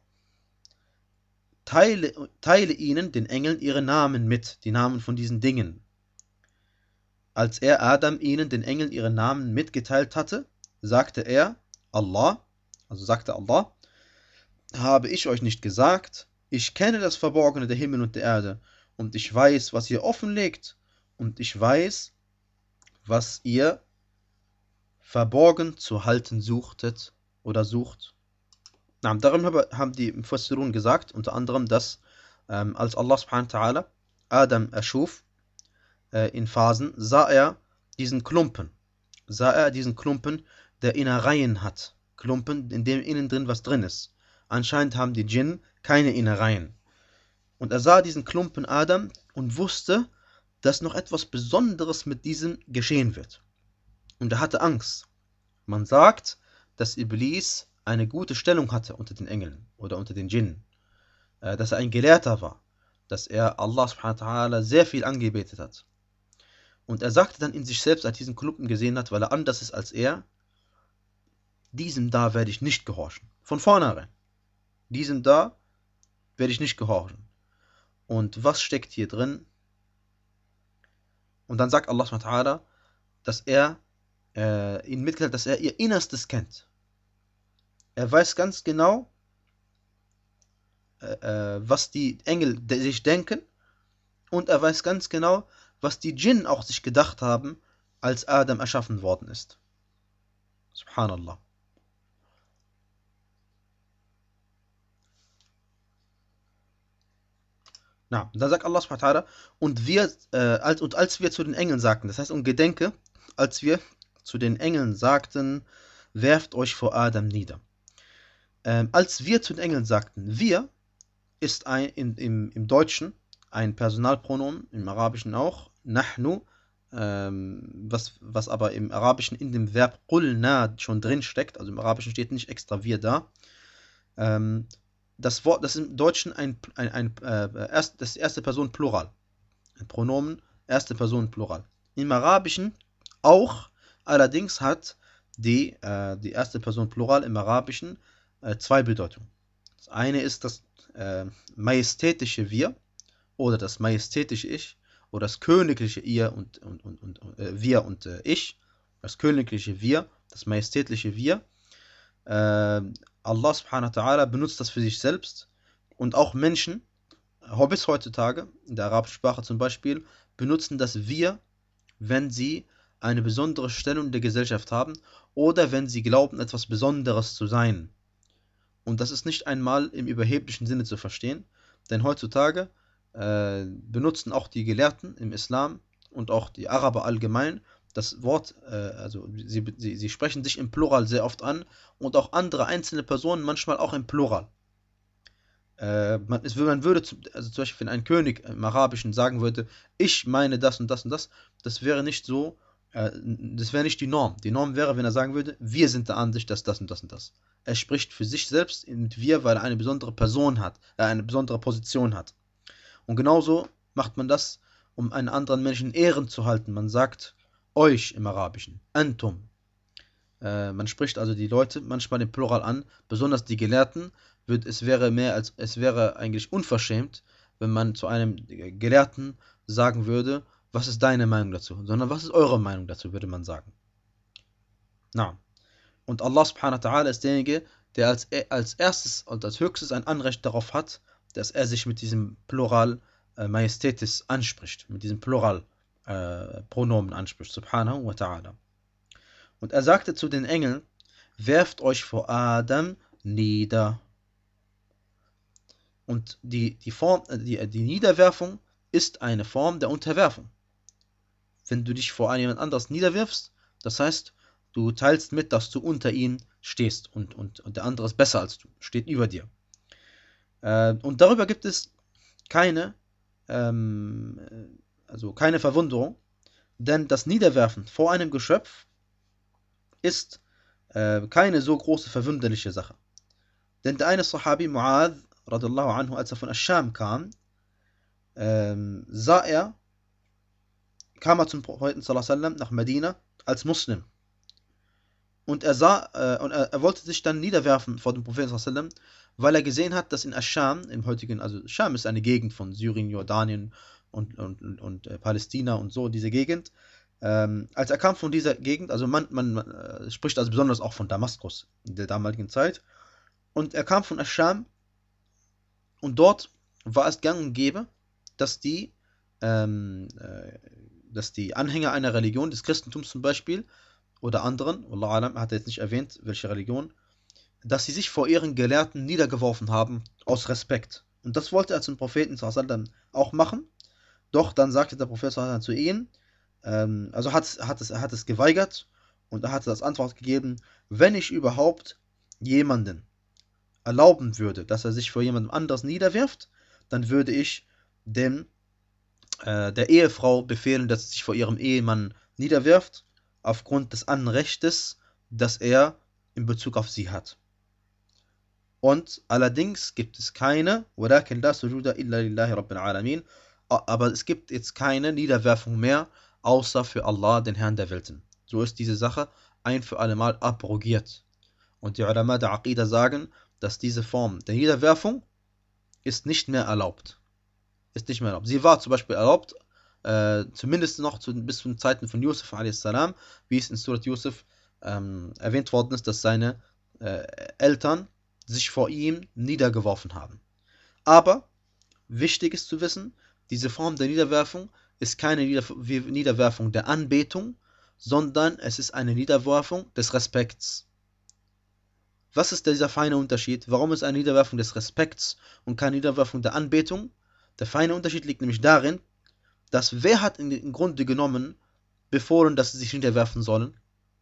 teile, teile ihnen, den Engeln, ihre Namen mit, die Namen von diesen Dingen. Als er Adam ihnen, den Engeln, ihre Namen mitgeteilt hatte, sagte er, Allah, also sagte Allah, habe ich euch nicht gesagt, ich kenne das Verborgene der Himmel und der Erde, und ich weiß, was ihr offenlegt, und ich weiß, was ihr verborgen zu halten suchtet oder sucht. Na, darum haben die Mufassirun gesagt, unter anderem, dass ähm, als Allah subhanahu wa ta'ala Adam erschuf, äh, in Phasen, sah er diesen Klumpen, sah er diesen Klumpen, der Innereien hat, Klumpen, in dem innen drin was drin ist. Anscheinend haben die Djinn keine Innereien. Und er sah diesen Klumpen Adam und wusste, dass noch etwas Besonderes mit diesem geschehen wird. Und er hatte Angst. Man sagt, dass Iblis eine gute Stellung hatte unter den Engeln oder unter den Djinn. Äh, dass er ein Gelehrter war. Dass er Allah subhanahu wa ta'ala sehr viel angebetet hat. Und er sagte dann in sich selbst, als er diesen Klumpen gesehen hat, weil er anders ist als er, diesem da werde ich nicht gehorchen. Von vornherein. Diesem da werde ich nicht gehorchen. Und was steckt hier drin? Und dann sagt Allah subhanahu wa ta'ala, dass er äh, ihnen mitteilt, dass er ihr Innerstes kennt. Er weiß ganz genau, äh, was die Engel sich denken, und er weiß ganz genau, was die Djinn auch sich gedacht haben, als Adam erschaffen worden ist. Subhanallah. Na, da sagt Allah subhanahu wa ta'ala, und wir, äh, als, und als wir zu den Engeln sagten, das heißt, und gedenke, als wir zu den Engeln sagten, werft euch vor Adam nieder. Ähm, als wir zu den Engeln sagten, wir ist ein, in, im, im Deutschen ein Personalpronomen, im Arabischen auch, nahnu, ähm, was, was aber im Arabischen in dem Verb qulna schon drin steckt, also im Arabischen steht nicht extra wir da. Ähm, das Wort, das ist im Deutschen ein, ein, ein äh, erst, das erste Person Plural. Ein Pronomen, erste Person Plural. Im Arabischen auch, allerdings hat die, äh, die erste Person Plural im Arabischen äh, zwei Bedeutungen. Das eine ist das äh, majestätische Wir oder das majestätische Ich oder das königliche Ihr und, und, und, und äh, Wir und äh, Ich. Das königliche Wir, das majestätische Wir. Äh, Allah subhanahu wa ta'ala benutzt das für sich selbst, und auch Menschen, bis heutzutage, in der arabischen Sprache zum Beispiel, benutzen das Wir, wenn sie eine besondere Stellung in der Gesellschaft haben oder wenn sie glauben, etwas Besonderes zu sein. Und das ist nicht einmal im überheblichen Sinne zu verstehen, denn heutzutage äh, benutzen auch die Gelehrten im Islam und auch die Araber allgemein das Wort, äh, also sie, sie, sie sprechen sich im Plural sehr oft an, und auch andere einzelne Personen manchmal auch im Plural. Äh, man, es, man würde, zum, also zum Beispiel, wenn ein König im Arabischen sagen würde, ich meine das und das und das, das wäre nicht so, äh, das wäre nicht die Norm. Die Norm wäre, wenn er sagen würde, wir sind der Ansicht, dass das und das und das. Er spricht für sich selbst mit wir, weil er eine besondere Person hat, äh, eine besondere Position hat. Und genauso macht man das, um einen anderen Menschen in Ehren zu halten. Man sagt euch im Arabischen, antum. Äh, man spricht also die Leute manchmal im Plural an, besonders die Gelehrten. Wird, es wäre mehr als, es wäre eigentlich unverschämt, wenn man zu einem Gelehrten sagen würde, was ist deine Meinung dazu, sondern was ist eure Meinung dazu, würde man sagen. Na. Und Allah subhanahu wa ta'ala ist derjenige, der als, als erstes und als höchstes ein Anrecht darauf hat, dass er sich mit diesem Plural äh, Majestätis anspricht, mit diesem Plural äh, Pronomen anspricht, subhanahu wa ta'ala. Und er sagte zu den Engeln, werft euch vor Adam nieder. Und die, die, Form, die, die Niederwerfung ist eine Form der Unterwerfung. Wenn du dich vor jemand anderes niederwirfst, das heißt, du teilst mit, dass du unter ihm stehst und, und, und der andere ist besser als du, steht über dir. Äh, und darüber gibt es keine, ähm, also keine Verwunderung, denn das Niederwerfen vor einem Geschöpf ist äh, keine so große verwunderliche Sache. Denn der eine Sahabi, Mu'adh, radiallahu anhu, als er von Ascham kam, ähm, sah er, kam er zum Propheten sallallahu alaihi wasallam nach Medina als Muslim. Und er sah, äh, und er, er wollte sich dann niederwerfen vor dem Propheten sallallahu alaihi wasallam, weil er gesehen hat, dass in Ascham, im heutigen, also Scham ist eine Gegend von Syrien, Jordanien und, und, und, und äh, Palästina und so, diese Gegend. Ähm, als er kam von dieser Gegend, also man, man, man äh, spricht also besonders auch von Damaskus in der damaligen Zeit, und er kam von Ascham und dort war es gang und gäbe, dass die, ähm, äh, dass die Anhänger einer Religion, des Christentums zum Beispiel, oder anderen, Wallahu alam, hat er jetzt nicht erwähnt, welche Religion, dass sie sich vor ihren Gelehrten niedergeworfen haben, aus Respekt. Und das wollte er zum Propheten sallam auch machen, doch dann sagte der Prophet sallam zu ihnen, ähm, also hat, hat es, er hat es geweigert und er hatte das Antwort gegeben, wenn ich überhaupt jemanden erlauben würde, dass er sich vor jemandem anderes niederwirft, dann würde ich dem, äh, der Ehefrau befehlen, dass sie sich vor ihrem Ehemann niederwirft, aufgrund des Anrechtes, das er in Bezug auf sie hat. Und allerdings gibt es keine, وَلَكِنْ لَا سُجُودَ إِلَّا لِلَّهِ رَبِّ الْعَالَمِينَ, aber es gibt jetzt keine Niederwerfung mehr, außer für Allah, den Herrn der Welten. So ist diese Sache ein für alle Mal abrogiert. Und die Ulama der Aqidah sagen, dass diese Form der Niederwerfung ist nicht mehr erlaubt. Ist nicht mehr erlaubt. Sie war zum Beispiel erlaubt, äh, zumindest noch zu, bis zu den Zeiten von Yusuf a s, wie es in Surat Yusuf ähm, erwähnt worden ist, dass seine äh, Eltern sich vor ihm niedergeworfen haben. Aber wichtig ist zu wissen, diese Form der Niederwerfung ist keine Niederwerfung der Anbetung, sondern es ist eine Niederwerfung des Respekts. Was ist dieser feine Unterschied? Warum ist eine Niederwerfung des Respekts und keine Niederwerfung der Anbetung? Der feine Unterschied liegt nämlich darin, dass wer hat im Grunde genommen befohlen, dass sie sich niederwerfen sollen?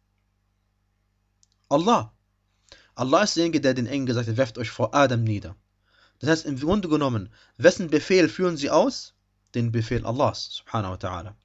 Allah. Allah ist derjenige, der den Engeln gesagt hat, werft euch vor Adam nieder. Das heißt, im Grunde genommen, wessen Befehl führen sie aus? Den Befehl Allahs, subhanahu wa ta'ala.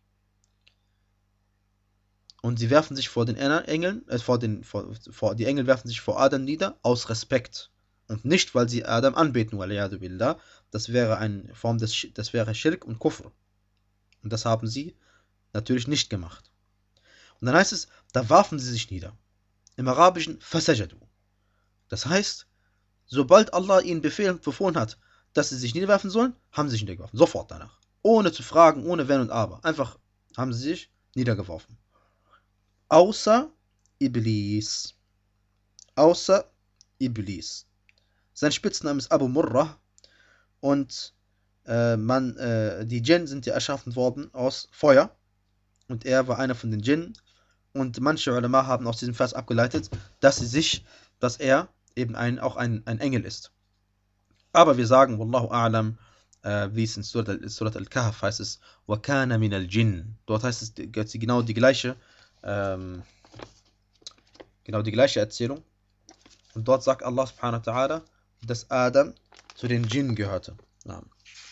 Und sie werfen sich vor den Engeln, äh, vor den, vor, vor, die Engel werfen sich vor Adam nieder, aus Respekt. Und nicht, weil sie Adam anbeten, waliyadu billah. Das wäre eine Form des, das wäre Schirk und Kufr. Und das haben sie natürlich nicht gemacht. Und dann heißt es, da warfen sie sich nieder. Im Arabischen, fasajadu. Das heißt, sobald Allah ihnen Befehl befohlen hat, dass sie sich niederwerfen sollen, haben sie sich niedergeworfen. Sofort danach. Ohne zu fragen, ohne Wenn und Aber. Einfach haben sie sich niedergeworfen. Außer Iblis. Außer Iblis. Sein Spitzname ist Abu Murrah. Und äh, man, äh, die Djinn sind ja erschaffen worden aus Feuer. Und er war einer von den Djinn. Und manche Ulama haben aus diesem Vers abgeleitet, dass sie sich, dass er eben ein, auch ein, ein Engel ist. Aber wir sagen, Wallahu a'lam, äh, wie es in Surat, Surat Al-Kahf heißt es, وَكَانَ مِنَ الْجِنِّ. Dort heißt es genau die gleiche, ähm, genau die gleiche Erzählung. Und dort sagt Allah subhanahu wa ta'ala, dass Adam zu den Djinn gehörte. Ja.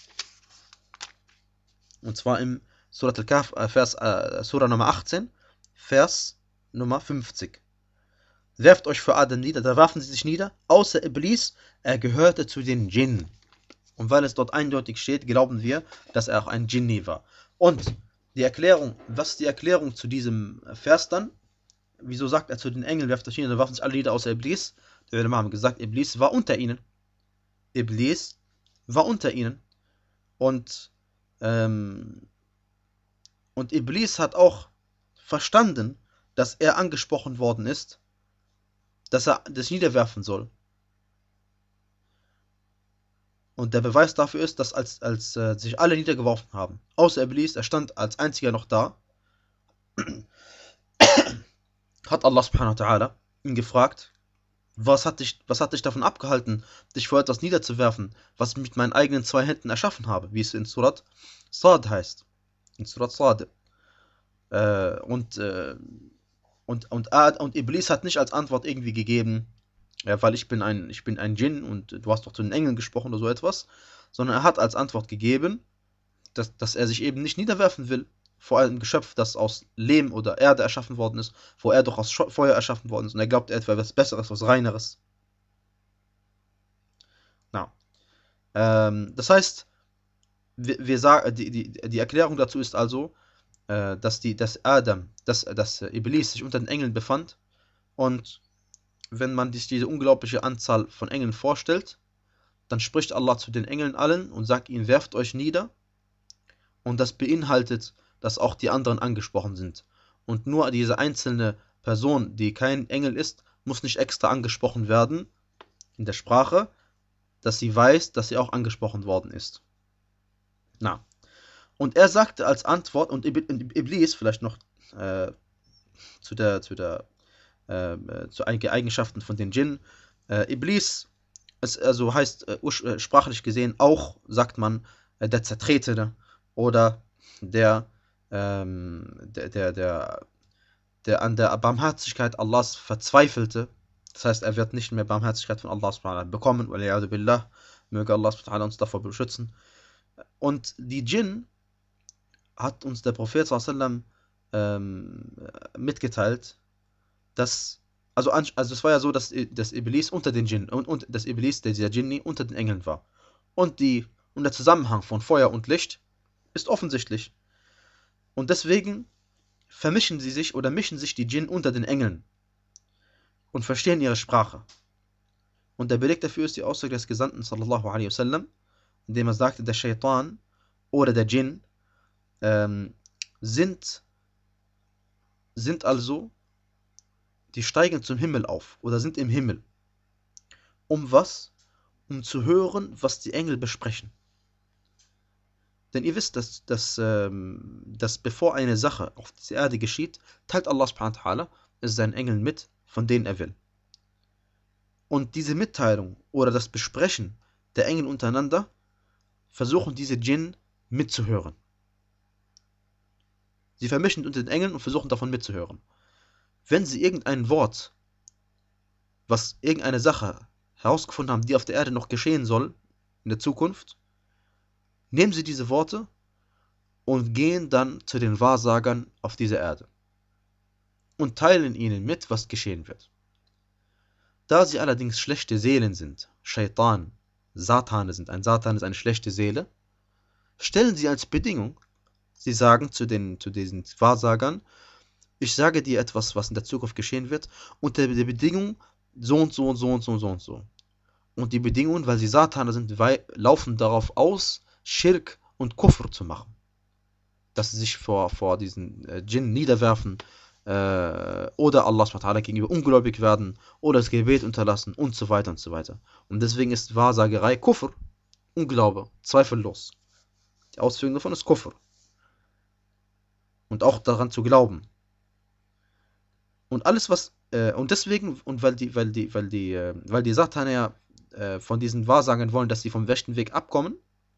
Und zwar im Surat Al-Kahf, äh, Vers, äh, Surah Nummer achtzehn, Vers Nummer fünfzig. Werft euch vor Adam nieder, da warfen sie sich nieder, außer Iblis, er gehörte zu den Djinn. Und weil es dort eindeutig steht, glauben wir, dass er auch ein Djinni war. Und die Erklärung, was ist die Erklärung zu diesem Vers dann? Wieso sagt er zu den Engeln, werft euch nieder, da warfen sich alle nieder außer Iblis? Die Ulama haben gesagt, Iblis war unter ihnen. Iblis war unter ihnen. Und, ähm, und Iblis hat auch verstanden, dass er angesprochen worden ist, dass er das niederwerfen soll. Und der Beweis dafür ist, dass als, als äh, sich alle niedergeworfen haben, außer Iblis, er stand als einziger noch da, hat Allah subhanahu wa ta'ala ihn gefragt, was hat, dich, was hat dich davon abgehalten, dich vor etwas niederzuwerfen, was ich mit meinen eigenen zwei Händen erschaffen habe, wie es in Surat Sad heißt. In Surat Sad. Äh, und, äh, und, und, und Iblis hat nicht als Antwort irgendwie gegeben, ja, weil ich bin ein, ich bin ein Djinn und du hast doch zu den Engeln gesprochen oder so etwas, sondern er hat als Antwort gegeben, dass, dass er sich eben nicht niederwerfen will vor einem Geschöpf, das aus Lehm oder Erde erschaffen worden ist, wo er doch aus Feuer erschaffen worden ist und er glaubt etwa etwas Besseres, was Reineres. Na, ähm, das heißt, wir, wir sagen, die, die, die Erklärung dazu ist also, äh, dass, die, dass Adam, dass, dass Iblis sich unter den Engeln befand und wenn man sich diese unglaubliche Anzahl von Engeln vorstellt, dann spricht Allah zu den Engeln allen und sagt ihnen, werft euch nieder. Und das beinhaltet, dass auch die anderen angesprochen sind. Und nur diese einzelne Person, die kein Engel ist, muss nicht extra angesprochen werden in der Sprache, dass sie weiß, dass sie auch angesprochen worden ist. Na. Und er sagte als Antwort, und Iblis, vielleicht noch äh, zu der, zu der Äh, zu einigen Eigenschaften von den Djinn. Äh, Iblis, es also heißt äh, äh, sprachlich gesehen auch, sagt man, äh, der Zertretene oder der, ähm, der, der, der, der an der Barmherzigkeit Allahs verzweifelte. Das heißt, er wird nicht mehr Barmherzigkeit von Allah subhanahu wa ta'ala bekommen. Waliyadu billah, möge Allah subhanahu wa ta'ala uns davor beschützen. Und die Djinn hat uns der Prophet sallallahu alaihi wasallam ähm, mitgeteilt, dass, also, also es war ja so, dass das Iblis unter den Djinn und, und das Iblis, der dieser Djinni, unter den Engeln war. Und, die, und der Zusammenhang von Feuer und Licht ist offensichtlich. Und deswegen vermischen sie sich oder mischen sich die Djinn unter den Engeln und verstehen ihre Sprache. Und der Beleg dafür ist die Aussage des Gesandten sallallahu alaihi wasallam, indem er sagte, der Shaitan oder der Djinn ähm, sind, sind also die steigen zum Himmel auf oder sind im Himmel. Um was? Um zu hören, was die Engel besprechen. Denn ihr wisst, dass, dass, ähm, dass bevor eine Sache auf dieser Erde geschieht, teilt Allah subhanahu wa ta'ala es seinen Engeln mit, von denen er will. Und diese Mitteilung oder das Besprechen der Engel untereinander versuchen diese Djinn mitzuhören. Sie vermischen unter den Engeln und versuchen davon mitzuhören. Wenn sie irgendein Wort, was irgendeine Sache herausgefunden haben, die auf der Erde noch geschehen soll, in der Zukunft, nehmen sie diese Worte und gehen dann zu den Wahrsagern auf dieser Erde und teilen ihnen mit, was geschehen wird. Da sie allerdings schlechte Seelen sind, Shaitan, Satane sind, ein Satan ist eine schlechte Seele, stellen sie als Bedingung, sie sagen zu, den, zu diesen Wahrsagern, ich sage dir etwas, was in der Zukunft geschehen wird, unter der Bedingung so und so und so und so und so und so. Und die Bedingungen, weil sie Satane sind, weil, laufen darauf aus, Schirk und Kufr zu machen. Dass sie sich vor, vor diesen äh, Djinn niederwerfen äh, oder Allah subhanahu wa ta'ala gegenüber ungläubig werden oder das Gebet unterlassen und so weiter und so weiter. Und deswegen ist Wahrsagerei Kufr, Unglaube, zweifellos. Die Ausführung davon ist Kufr. Und auch daran zu glauben. Und alles was äh, und deswegen und weil die weil die weil die äh, weil die Sataner ja äh, von diesen Wahrsagern wollen, dass sie vom rechten Weg abkommen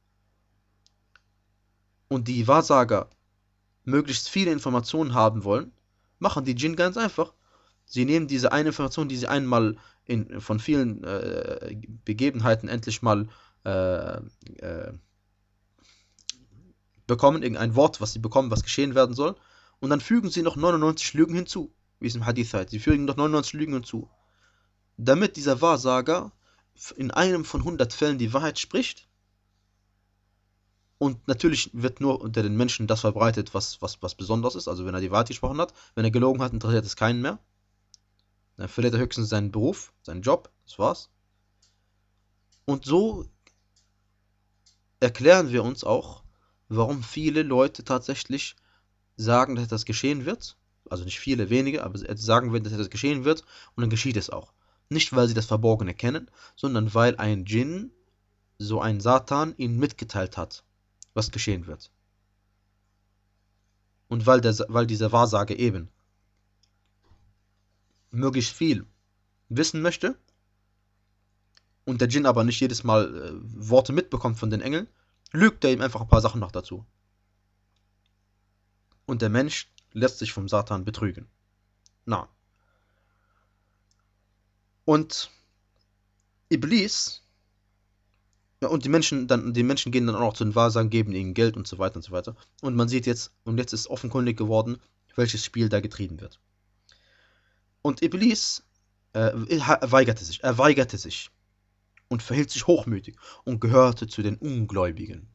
und die Wahrsager möglichst viele Informationen haben wollen, machen die Djinn ganz einfach. Sie nehmen diese eine Information, die sie einmal in von vielen äh, Begebenheiten endlich mal äh, äh, bekommen, irgendein Wort, was sie bekommen, was geschehen werden soll, und dann fügen sie noch neunundneunzig Lügen hinzu. Wie es im Hadith heißt. Sie fügen noch neunundneunzig Lügen hinzu. Damit dieser Wahrsager in einem von hundert Fällen die Wahrheit spricht. Und natürlich wird nur unter den Menschen das verbreitet, was, was, was besonders ist. Also wenn er die Wahrheit gesprochen hat. Wenn er gelogen hat, interessiert es keinen mehr. Dann verliert er höchstens seinen Beruf, seinen Job. Das war's. Und so erklären wir uns auch, warum viele Leute tatsächlich sagen, dass das geschehen wird. Also nicht viele, wenige, aber sagen wir, dass das geschehen wird und dann geschieht es auch. Nicht, weil sie das Verborgene kennen, sondern weil ein Djinn, so ein Satan, ihnen mitgeteilt hat, was geschehen wird. Und weil, der, weil dieser Wahrsager eben möglichst viel wissen möchte und der Djinn aber nicht jedes Mal äh, Worte mitbekommt von den Engeln, lügt er ihm einfach ein paar Sachen noch dazu. Und der Mensch lässt sich vom Satan betrügen. Na. Und Iblis, ja, und die Menschen, dann, die Menschen gehen dann auch zu den Wahrsagern, geben ihnen Geld und so weiter und so weiter. Und man sieht jetzt, und jetzt ist offenkundig geworden, welches Spiel da getrieben wird. Und Iblis äh, weigerte sich, er weigerte sich und verhielt sich hochmütig und gehörte zu den Ungläubigen.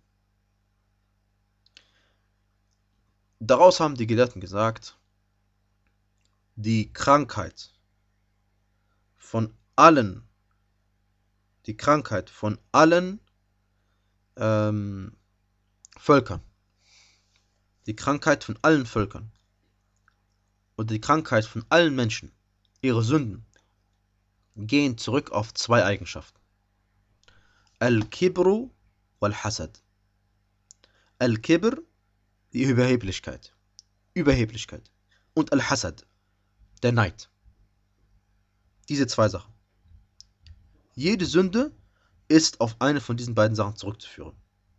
Daraus haben die Gelehrten gesagt, die Krankheit von allen, die Krankheit von allen ähm, Völkern, die Krankheit von allen Völkern oder die Krankheit von allen Menschen, ihre Sünden, gehen zurück auf zwei Eigenschaften. Al-Kibru wal-Hasad. Al-Kibr, die Überheblichkeit. Überheblichkeit. Und Al-Hasad, der Neid. Diese zwei Sachen. Jede Sünde ist auf eine von diesen beiden Sachen zurückzuführen.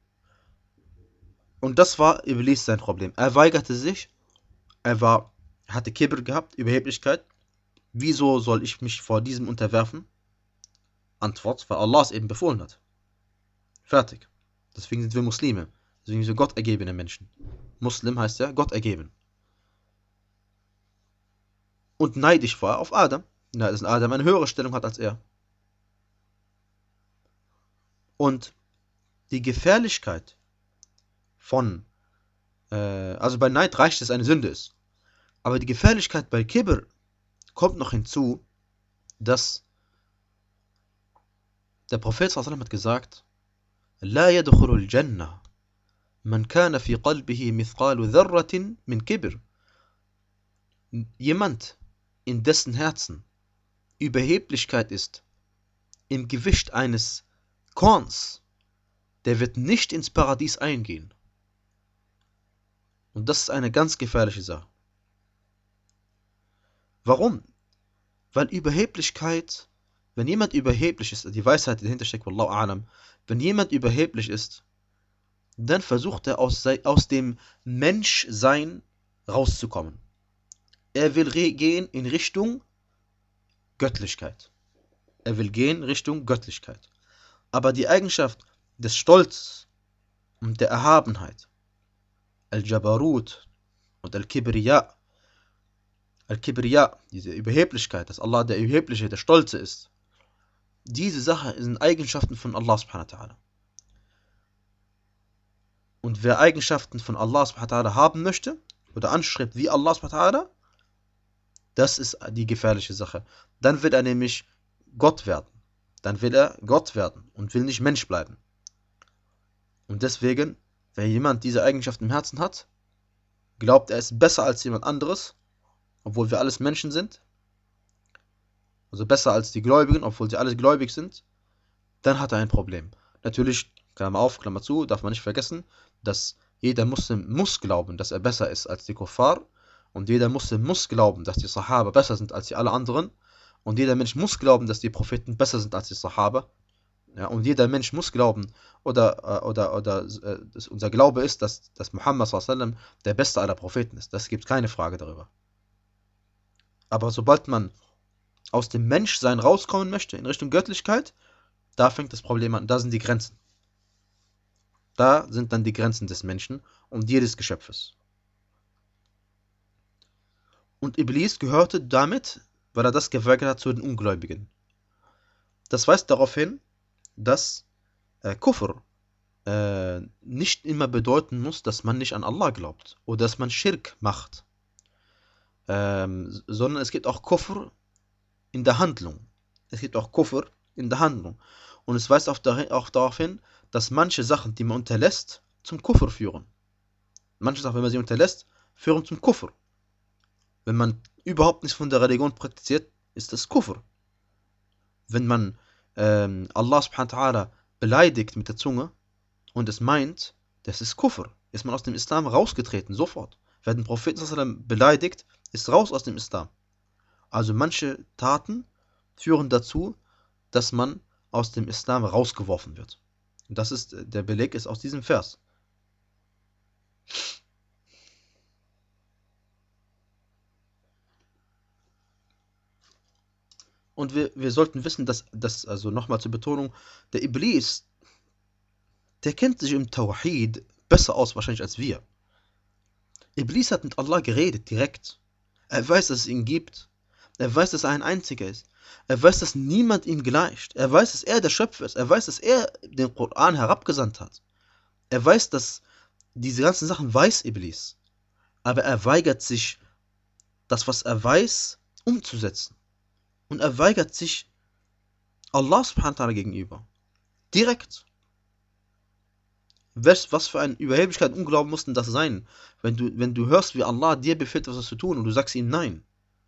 Und das war Iblis sein Problem. Er weigerte sich, er war, hatte Kibr gehabt, Überheblichkeit. Wieso soll ich mich vor diesem unterwerfen? Antwort, weil Allah es eben befohlen hat. Fertig. Deswegen sind wir Muslime. Deswegen sind wir gottergebene Menschen. Muslim heißt ja Gott ergeben. Und neidisch war er auf Adam. Ja, dass Adam eine höhere Stellung hat als er. Und die Gefährlichkeit von, äh, also bei Neid reicht es, eine Sünde ist. Aber die Gefährlichkeit bei Kibr kommt noch hinzu, dass der Prophet sallallahu alaihi wasallam hat gesagt, لا يدخل الجنة من كان في قلبه مثقال ذرة من كبر. Jemand, in dessen Herzen Überheblichkeit ist, im Gewicht eines Korns, der wird nicht ins Paradies eingehen. Und das ist eine ganz gefährliche Sache. Warum? Weil Überheblichkeit, wenn jemand überheblich ist, die Weisheit, die dahinter steckt, Wallahu a'lam, wenn jemand überheblich ist, dann versucht er aus, aus dem Menschsein rauszukommen. Er will gehen in Richtung Göttlichkeit. Er will gehen Richtung Göttlichkeit. Aber die Eigenschaft des Stolzes und der Erhabenheit, Al-Jabarut und Al-Kibriya, Al-Kibriya, diese Überheblichkeit, dass Allah der Überhebliche, der Stolze ist, diese Sachen sind Eigenschaften von Allah subhanahu wa ta'ala. Und wer Eigenschaften von Allah subhanahu wa ta'ala haben möchte oder anstrebt wie Allah subhanahu wa ta'ala, das ist die gefährliche Sache. Dann wird er nämlich Gott werden. Dann will er Gott werden und will nicht Mensch bleiben. Und deswegen, wenn jemand diese Eigenschaften im Herzen hat, glaubt er ist besser als jemand anderes, obwohl wir alles Menschen sind, also besser als die Gläubigen, obwohl sie alle gläubig sind, dann hat er ein Problem. Natürlich, Klammer auf, Klammer zu, darf man nicht vergessen, dass jeder Muslim muss glauben, dass er besser ist als die Kuffar, und jeder Muslim muss glauben, dass die Sahaba besser sind als die alle anderen, und jeder Mensch muss glauben, dass die Propheten besser sind als die Sahaba, ja, und jeder Mensch muss glauben, oder, oder, oder, oder unser Glaube ist, dass, dass Muhammad sallallahu alaihi wasallam der beste aller Propheten ist. Das gibt keine Frage darüber. Aber sobald man aus dem Menschsein rauskommen möchte, in Richtung Göttlichkeit, da fängt das Problem an, da sind die Grenzen. Da sind dann die Grenzen des Menschen und jedes Geschöpfes. Und Iblis gehörte damit, weil er das geweigert hat, zu den Ungläubigen. Das weist darauf hin, dass äh, Kufr äh, nicht immer bedeuten muss, dass man nicht an Allah glaubt oder dass man Schirk macht. Ähm, sondern es gibt auch Kufr in der Handlung. Es gibt auch Kufr in der Handlung. Und es weist auch, dahin, auch darauf hin, dass manche Sachen, die man unterlässt, zum Kufr führen. Manche Sachen, wenn man sie unterlässt, führen zum Kufr. Wenn man überhaupt nichts von der Religion praktiziert, ist das Kufr. wenn man ähm, Allah subhanahu wa ta'ala beleidigt mit der Zunge und es meint, das ist Kufr, ist man aus dem Islam rausgetreten, sofort. Wer den Propheten sallallahu alaihi wasallam beleidigt, ist raus aus dem Islam. Also manche Taten führen dazu, dass man aus dem Islam rausgeworfen wird. Und das ist, der Beleg ist aus diesem Vers. Und wir, wir sollten wissen, dass, dass also nochmal zur Betonung, der Iblis, der kennt sich im Tawhid besser aus wahrscheinlich als wir. Iblis hat mit Allah geredet, direkt. Er weiß, dass es ihn gibt. Er weiß, dass er ein Einziger ist. Er weiß, dass niemand ihm gleicht. Er weiß, dass er der Schöpfer ist. Er weiß, dass er den Koran herabgesandt hat. Er weiß, dass diese ganzen Sachen weiß Iblis. Aber er weigert sich, das, was er weiß, umzusetzen. Und er weigert sich Allah subhanahu wa ta'ala gegenüber. Direkt. Was, was für eine Überheblichkeit und Unglauben mussten das sein, wenn du, wenn du hörst, wie Allah dir befiehlt, was zu tun und du sagst ihm nein.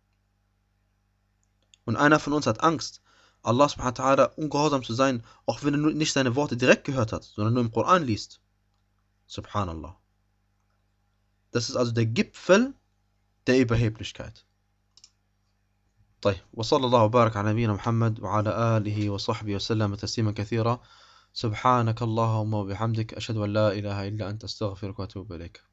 Und einer von uns hat Angst, Allah subhanahu wa ta'ala ungehorsam zu sein, auch wenn er nicht seine Worte direkt gehört hat, sondern nur im Koran liest. Subhanallah. Das ist also der Gipfel der Überheblichkeit. طيب وصلى الله وبارك على نبينا محمد وعلى آله وصحبه وسلم تسليما كثيرا سبحانك اللهم وبحمدك أشهد أن لا إله إلا أنت أستغفرك وأتوب إليك